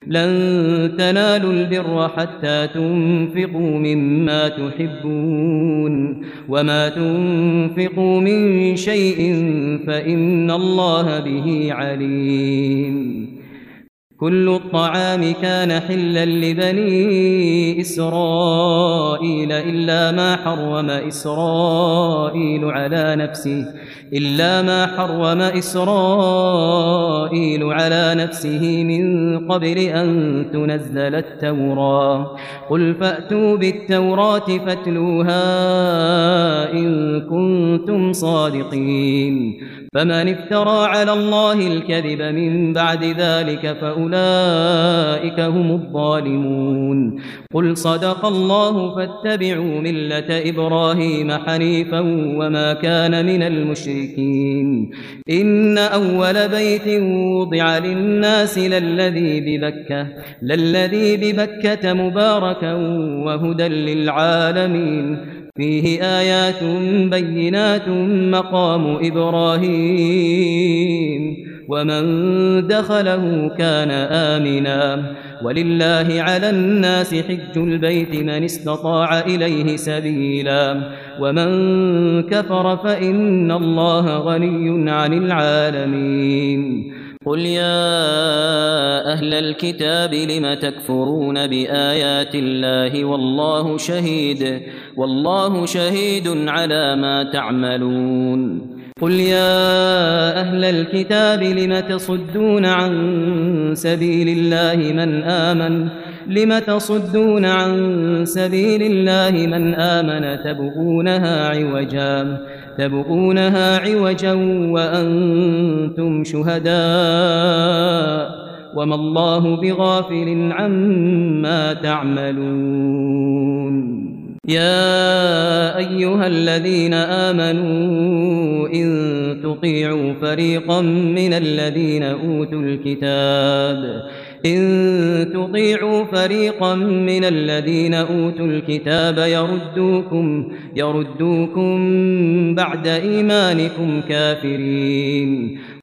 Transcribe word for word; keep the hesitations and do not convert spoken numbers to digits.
لن تنالوا البر حتى تنفقوا مما تحبون وما تنفقوا من شيء فإن الله به عليم. كل الطعام كان حلا لبني إسرائيل إلا ما حرم إسرائيل على نفسه إلا ما حرم إسرائيل على نفسه من قبل أن تنزل التوراة. قل فأتوا بالتوراة فاتلوها إن كنتم صادقين. فمن افترى على الله الكذب من بعد ذلك فأولئك هم الظالمون. قل صدق الله فاتبعوا ملة إبراهيم حنيفا وما كان من المشركين. إن أول بيت وضع للناس للذي ببكة, للذي ببكة مباركا وهدى للعالمين فيه آيات بينات مقام إبراهيم ومن دخله كان آمنا ولله على الناس حج البيت من استطاع إليه سبيلا ومن كفر فإن الله غني عن العالمين. قل يا أهل الكتاب لم تكفرون بآيات الله والله شهيد والله شهيد على ما تعملون. قل يا أهل الكتاب لم تصدون عن سبيل الله من آمن لم تصدون عن سبيل الله من آمن تبغونها عوجا تبغونها عوجا وأنتم شهداء وما الله بغافل عما تعملون. يا أيها الذين آمنوا إن تطيعوا فريقا من الذين أوتوا الكتاب إن تطيعوا فريقا من الذين أوتوا الكتاب يردوكم يردوكم بعد إيمانكم كافرين.